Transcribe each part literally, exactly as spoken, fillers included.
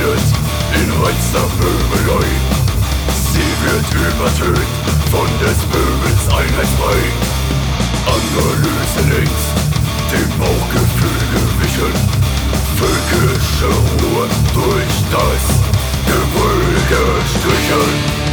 verschwindet in reinster Möbelei. Sie wird übertönt von des Möbels Einheitsbrei. Analyse links, dem Bauchgefühl gewichen, völkische Ruhe durch das Gebrüll gestrichen.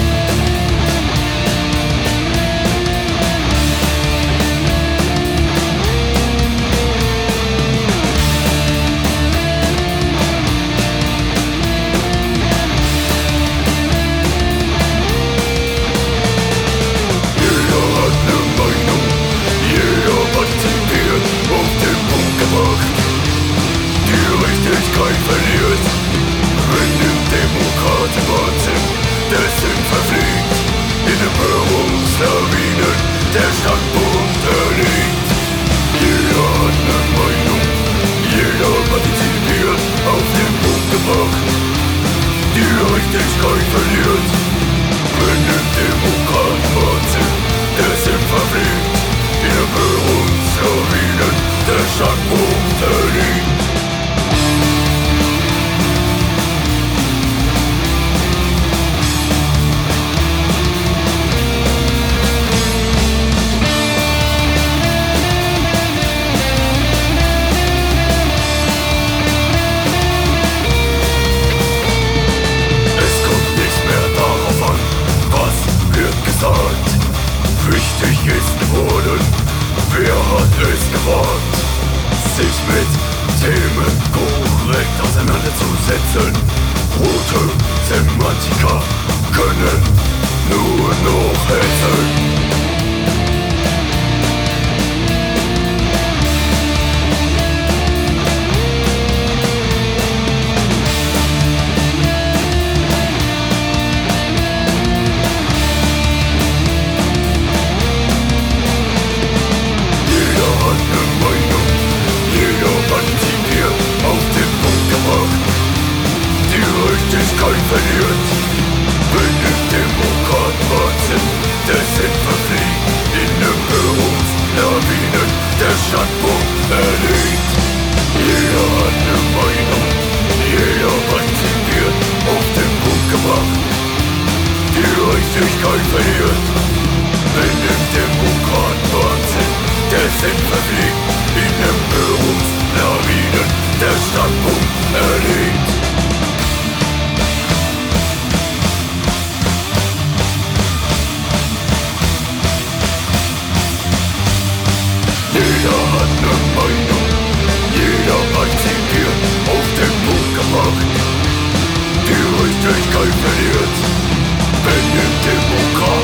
Verliert, wenn dem Demokraten Wahnsinn der Sinn verfliegt, in Empörungslawinen der Standpunkt erliegt. Jeder hat ne Meinung, jeder partizipiert, auf den Punkt gebracht. Die Richtigkeit verliert, wenn dem Demokraten Wahnsinn der Sinn verfliegt, in Empörungslawinen der Standpunkt erliegt. Wichtig ist worden, wer hat es gewagt, sich mit Themen korrekt auseinanderzusetzen. Rote Semantiker können nur noch hetzen. Verliert, wenn im Demokraten Wahnsinn der Sinn verfliegt, in Empörungslawinen der Standpunkt erliegt. Jeder hat ne Meinung, jeder partizipiert, auf den Punkt gebracht. Die Richtigkeit verliert, wenn im Demokraten Wahnsinn der Sinn verfliegt, in Empörungslawinen der Standpunkt erliegt. Jeder hat ne Meinung, jeder partizipiert, auf den Punkt gebracht. Die Richtigkeit verliert, wenn im Demokraten